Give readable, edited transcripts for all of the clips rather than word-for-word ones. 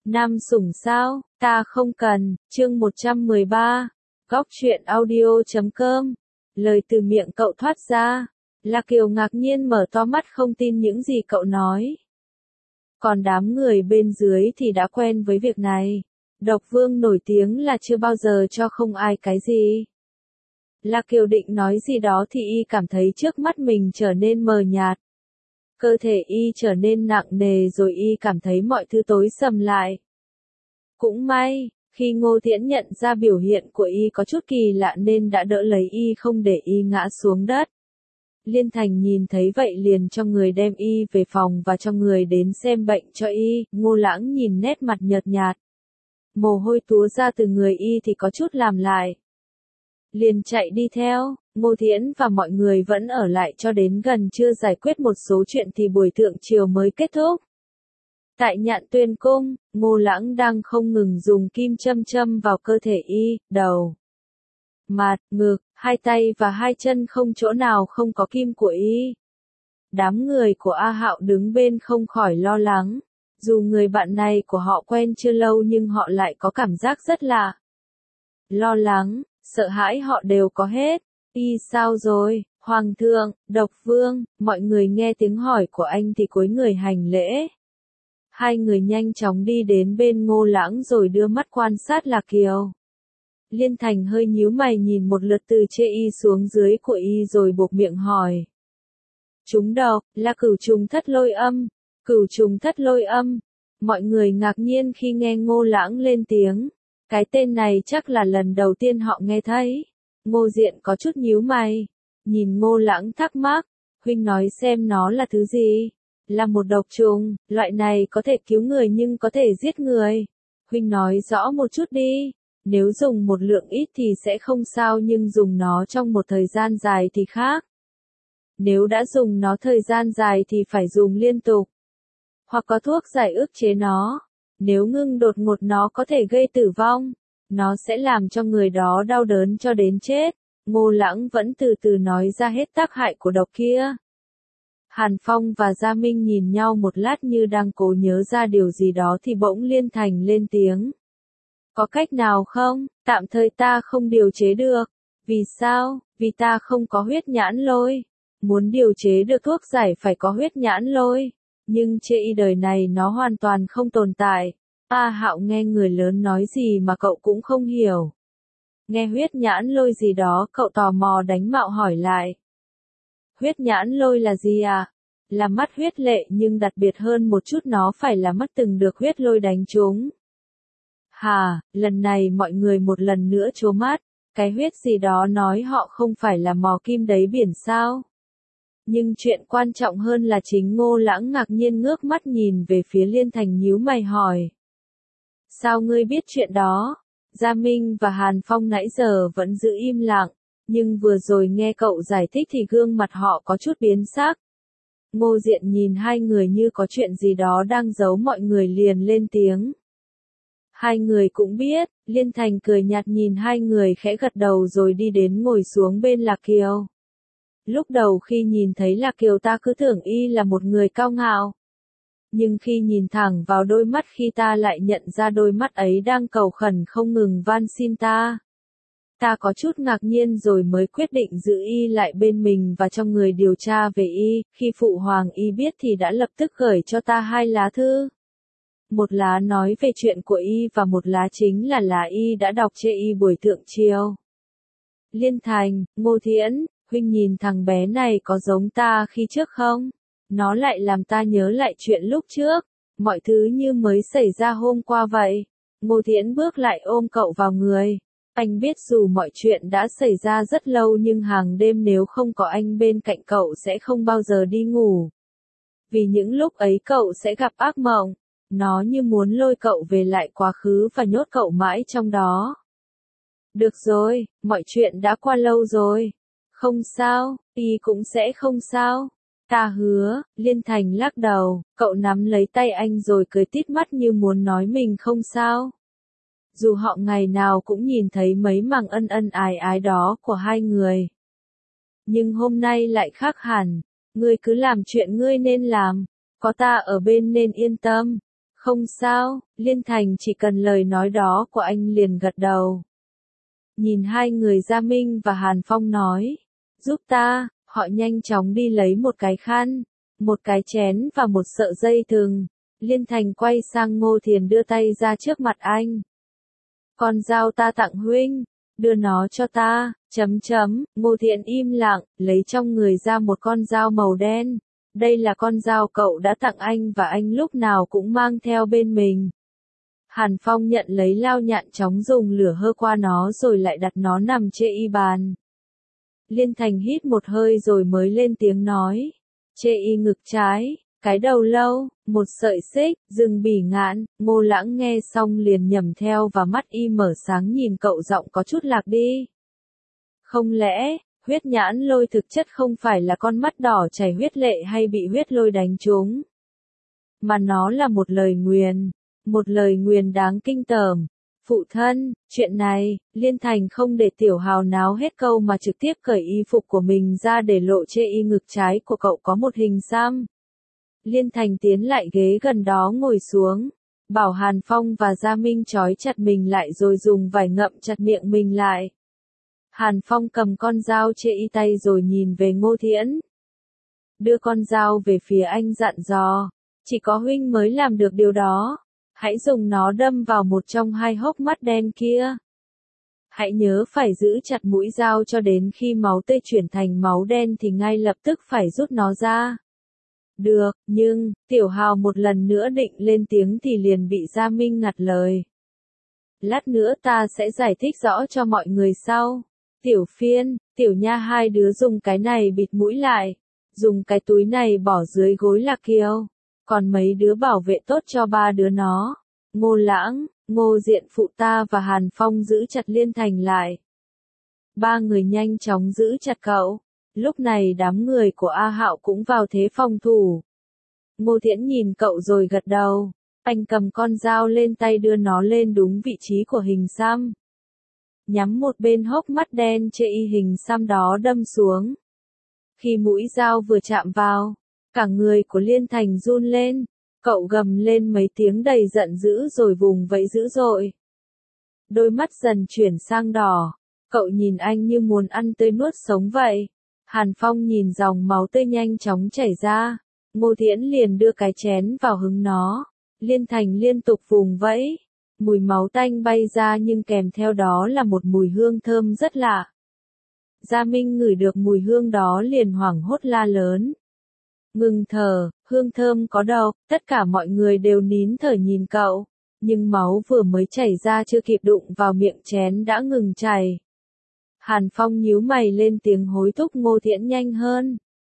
Nam sủng sao, ta không cần, chương 113, góc truyện audio.com, lời từ miệng cậu thoát ra, là Kiều ngạc nhiên mở to mắt không tin những gì cậu nói. Còn đám người bên dưới thì đã quen với việc này, Độc Vương nổi tiếng là chưa bao giờ cho không ai cái gì. La Kiều định nói gì đó thì y cảm thấy trước mắt mình trở nên mờ nhạt. Cơ thể y trở nên nặng nề rồi y cảm thấy mọi thứ tối sầm lại. Cũng may, khi Ngô Tiễn nhận ra biểu hiện của y có chút kỳ lạ nên đã đỡ lấy y không để y ngã xuống đất. Liên Thành nhìn thấy vậy liền cho người đem y về phòng và cho người đến xem bệnh cho y. Ngô Lãng nhìn nét mặt nhợt nhạt. Mồ hôi túa ra từ người y thì có chút làm lại. Liền chạy đi theo, Ngô Tiễn và mọi người vẫn ở lại cho đến gần trưa giải quyết một số chuyện thì buổi thượng triều mới kết thúc. Tại Nhạn Tuyên Cung, Ngô Lãng đang không ngừng dùng kim châm châm vào cơ thể y, đầu, mặt, ngực, hai tay và hai chân không chỗ nào không có kim của y. Đám người của A Hạo đứng bên không khỏi lo lắng. Dù người bạn này của họ quen chưa lâu nhưng họ lại có cảm giác rất lạ. Lo lắng, sợ hãi họ đều có hết. Y sao rồi, Hoàng thượng, Độc Vương, mọi người nghe tiếng hỏi của anh thì cúi người hành lễ. Hai người nhanh chóng đi đến bên Ngô Lãng rồi đưa mắt quan sát La Kiều. Liên Thành hơi nhíu mày nhìn một lượt từ trên y xuống dưới của y rồi buộc miệng hỏi. Trúng độc, là cửu trùng thất lôi âm. Cửu trùng thất lôi âm. Mọi người ngạc nhiên khi nghe Ngô Lãng lên tiếng. Cái tên này chắc là lần đầu tiên họ nghe thấy. Ngô Diện có chút nhíu mày. Nhìn Ngô Lãng thắc mắc. Huynh nói xem nó là thứ gì? Là một độc trùng, loại này có thể cứu người nhưng có thể giết người. Huynh nói rõ một chút đi. Nếu dùng một lượng ít thì sẽ không sao nhưng dùng nó trong một thời gian dài thì khác. Nếu đã dùng nó thời gian dài thì phải dùng liên tục. Hoặc có thuốc giải ức chế nó. Nếu ngưng đột ngột nó có thể gây tử vong. Nó sẽ làm cho người đó đau đớn cho đến chết. Ngô Lãng vẫn từ từ nói ra hết tác hại của độc kia. Hàn Phong và Gia Minh nhìn nhau một lát như đang cố nhớ ra điều gì đó thì bỗng Liên Thành lên tiếng. Có cách nào không? Tạm thời ta không điều chế được. Vì sao? Vì ta không có huyết nhãn lôi. Muốn điều chế được thuốc giải phải có huyết nhãn lôi. Nhưng trên y đời này nó hoàn toàn không tồn tại. A Hạo nghe người lớn nói gì mà cậu cũng không hiểu. Nghe huyết nhãn lôi gì đó cậu tò mò đánh mạo hỏi lại. Huyết nhãn lôi là gì à? Là mắt huyết lệ nhưng đặc biệt hơn một chút nó phải là mắt từng được huyết lôi đánh trúng. Hà, lần này mọi người một lần nữa trố mắt. Cái huyết gì đó nói họ không phải là mò kim đáy biển sao? Nhưng chuyện quan trọng hơn là chính Ngô Lãng ngạc nhiên ngước mắt nhìn về phía Liên Thành nhíu mày hỏi. Sao ngươi biết chuyện đó? Gia Minh và Hàn Phong nãy giờ vẫn giữ im lặng, nhưng vừa rồi nghe cậu giải thích thì gương mặt họ có chút biến sắc. Ngô Diện nhìn hai người như có chuyện gì đó đang giấu mọi người liền lên tiếng. Hai người cũng biết, Liên Thành cười nhạt nhìn hai người khẽ gật đầu rồi đi đến ngồi xuống bên La Kiều. Lúc đầu khi nhìn thấy La Kiều ta cứ tưởng y là một người cao ngạo. Nhưng khi nhìn thẳng vào đôi mắt khi ta lại nhận ra đôi mắt ấy đang cầu khẩn không ngừng van xin ta. Ta có chút ngạc nhiên rồi mới quyết định giữ y lại bên mình và cho người điều tra về y. Khi Phụ Hoàng y biết thì đã lập tức gửi cho ta hai lá thư. Một lá nói về chuyện của y và một lá chính là lá y đã đọc chê y buổi thượng triều. Liên Thành, Ngô Tiễn, huynh nhìn thằng bé này có giống ta khi trước không? Nó lại làm ta nhớ lại chuyện lúc trước. Mọi thứ như mới xảy ra hôm qua vậy. Ngô Tiễn bước lại ôm cậu vào người. Anh biết dù mọi chuyện đã xảy ra rất lâu nhưng hàng đêm nếu không có anh bên cạnh cậu sẽ không bao giờ đi ngủ. Vì những lúc ấy cậu sẽ gặp ác mộng. Nó như muốn lôi cậu về lại quá khứ và nhốt cậu mãi trong đó. Được rồi, mọi chuyện đã qua lâu rồi. Không sao, y cũng sẽ không sao. Ta hứa, Liên Thành lắc đầu, cậu nắm lấy tay anh rồi cười tít mắt như muốn nói mình không sao. Dù họ ngày nào cũng nhìn thấy mấy mảng ân ân ái ái đó của hai người. Nhưng hôm nay lại khác hẳn, ngươi cứ làm chuyện ngươi nên làm, có ta ở bên nên yên tâm. Không sao, Liên Thành chỉ cần lời nói đó của anh liền gật đầu. Nhìn hai người Gia Minh và Hàn Phong nói, giúp ta, họ nhanh chóng đi lấy một cái khăn, một cái chén và một sợi dây thừng. Liên Thành quay sang Ngô Thiền đưa tay ra trước mặt anh. Con dao ta tặng huynh, đưa nó cho ta, Ngô Thiện im lặng, lấy trong người ra một con dao màu đen. Đây là con dao cậu đã tặng anh và anh lúc nào cũng mang theo bên mình. Hàn Phong nhận lấy lao nhạn chóng dùng lửa hơ qua nó rồi lại đặt nó nằm trên y bàn. Liên Thành hít một hơi rồi mới lên tiếng nói. Chê y ngực trái, cái đầu lâu, một sợi xích, rừng bỉ ngạn. Ngô Lãng nghe xong liền nhầm theo và mắt y mở sáng nhìn cậu, giọng có chút lạc đi. Không lẽ, huyết nhãn lôi thực chất không phải là con mắt đỏ chảy huyết lệ hay bị huyết lôi đánh trúng, mà nó là một lời nguyền đáng kinh tởm. Phụ thân, chuyện này, Liên Thành không để Tiểu Hào náo hết câu mà trực tiếp cởi y phục của mình ra để lộ chê y ngực trái của cậu có một hình xăm. Liên Thành tiến lại ghế gần đó ngồi xuống, bảo Hàn Phong và Gia Minh trói chặt mình lại rồi dùng vải ngậm chặt miệng mình lại. Hàn Phong cầm con dao chê y tay rồi nhìn về Ngô Thiễn. Đưa con dao về phía anh dặn dò, chỉ có huynh mới làm được điều đó. Hãy dùng nó đâm vào một trong hai hốc mắt đen kia. Hãy nhớ phải giữ chặt mũi dao cho đến khi máu tươi chuyển thành máu đen thì ngay lập tức phải rút nó ra. Được, nhưng, Tiểu Hào một lần nữa định lên tiếng thì liền bị Gia Minh ngắt lời. Lát nữa ta sẽ giải thích rõ cho mọi người sau. Tiểu Phiên, Tiểu Nha hai đứa dùng cái này bịt mũi lại. Dùng cái túi này bỏ dưới gối là Kiều. Còn mấy đứa bảo vệ tốt cho ba đứa nó. Ngô Lãng, Ngô Diện phụ ta và Hàn Phong giữ chặt Liên Thành lại. Ba người nhanh chóng giữ chặt cậu. Lúc này đám người của A Hạo cũng vào thế phòng thủ. Ngô Thiễn nhìn cậu rồi gật đầu. Anh cầm con dao lên tay đưa nó lên đúng vị trí của hình xăm. Nhắm một bên hốc mắt đen chê y hình xăm đó đâm xuống. Khi mũi dao vừa chạm vào, cả người của Liên Thành run lên, cậu gầm lên mấy tiếng đầy giận dữ rồi vùng vẫy dữ dội. Đôi mắt dần chuyển sang đỏ, cậu nhìn anh như muốn ăn tươi nuốt sống vậy. Hàn Phong nhìn dòng máu tươi nhanh chóng chảy ra, Ngô Thiễn liền đưa cái chén vào hứng nó. Liên Thành liên tục vùng vẫy, mùi máu tanh bay ra nhưng kèm theo đó là một mùi hương thơm rất lạ. Gia Minh ngửi được mùi hương đó liền hoảng hốt la lớn. Ngừng thở, hương thơm có độc, tất cả mọi người đều nín thở nhìn cậu, nhưng máu vừa mới chảy ra chưa kịp đụng vào miệng chén đã ngừng chảy. Hàn Phong nhíu mày lên tiếng hối thúc Ngô Thiễn nhanh hơn.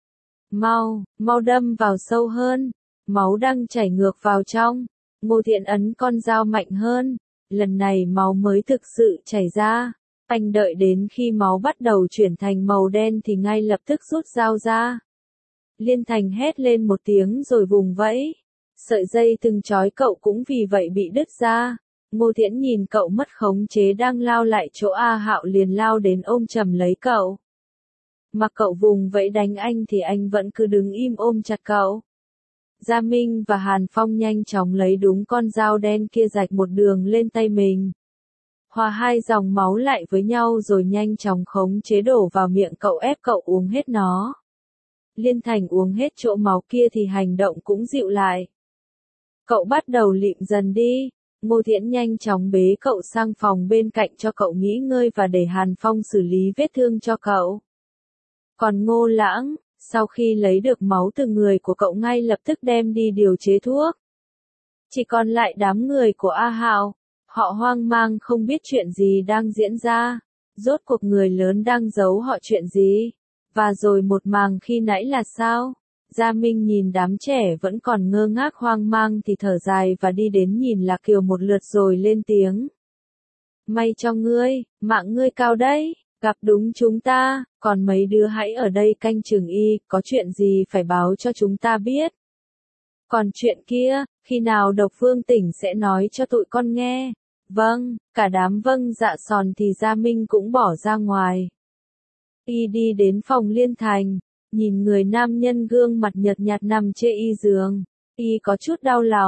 Mau đâm vào sâu hơn, máu đang chảy ngược vào trong. Ngô Thiện ấn con dao mạnh hơn, lần này máu mới thực sự chảy ra. Anh đợi đến khi máu bắt đầu chuyển thành màu đen thì ngay lập tức rút dao ra. Liên Thành hét lên một tiếng rồi vùng vẫy. Sợi dây từng trói cậu cũng vì vậy bị đứt ra. Ngô Thiễn nhìn cậu mất khống chế đang lao lại chỗ A Hạo liền lao đến ôm chầm lấy cậu. Mà cậu vùng vẫy đánh anh thì anh vẫn cứ đứng im ôm chặt cậu. Gia Minh và Hàn Phong nhanh chóng lấy đúng con dao đen kia rạch một đường lên tay mình. Hòa hai dòng máu lại với nhau rồi nhanh chóng khống chế đổ vào miệng cậu ép cậu uống hết nó. Liên Thành uống hết chỗ máu kia thì hành động cũng dịu lại. Cậu bắt đầu lịm dần đi. Ngô Thiễn nhanh chóng bế cậu sang phòng bên cạnh cho cậu nghỉ ngơi và để Hàn Phong xử lý vết thương cho cậu. Còn Ngô Lãng, sau khi lấy được máu từ người của cậu ngay lập tức đem đi điều chế thuốc. Chỉ còn lại đám người của A Hạo, họ hoang mang không biết chuyện gì đang diễn ra, rốt cuộc người lớn đang giấu họ chuyện gì, và rồi một màng khi nãy là sao? Gia Minh nhìn đám trẻ vẫn còn ngơ ngác hoang mang thì thở dài và đi đến nhìn Lạc Kiều một lượt rồi lên tiếng. May cho ngươi, mạng ngươi cao đấy, gặp đúng chúng ta, còn mấy đứa hãy ở đây canh chừng y, có chuyện gì phải báo cho chúng ta biết. Còn chuyện kia, khi nào Độc Vương tỉnh sẽ nói cho tụi con nghe. Vâng, cả đám vâng dạ sòn thì Gia Minh cũng bỏ ra ngoài. Y đi đến phòng Liên Thành, nhìn người nam nhân gương mặt nhợt nhạt nằm trên y giường, y có chút đau lòng.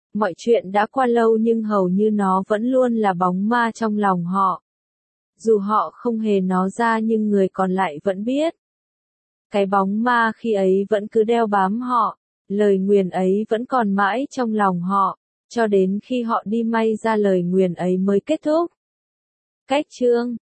Mọi chuyện đã qua lâu nhưng hầu như nó vẫn luôn là bóng ma trong lòng họ. Dù họ không hề nó ra nhưng người còn lại vẫn biết. Cái bóng ma khi ấy vẫn cứ đeo bám họ, lời nguyền ấy vẫn còn mãi trong lòng họ, cho đến khi họ đi may ra lời nguyền ấy mới kết thúc. Cách chương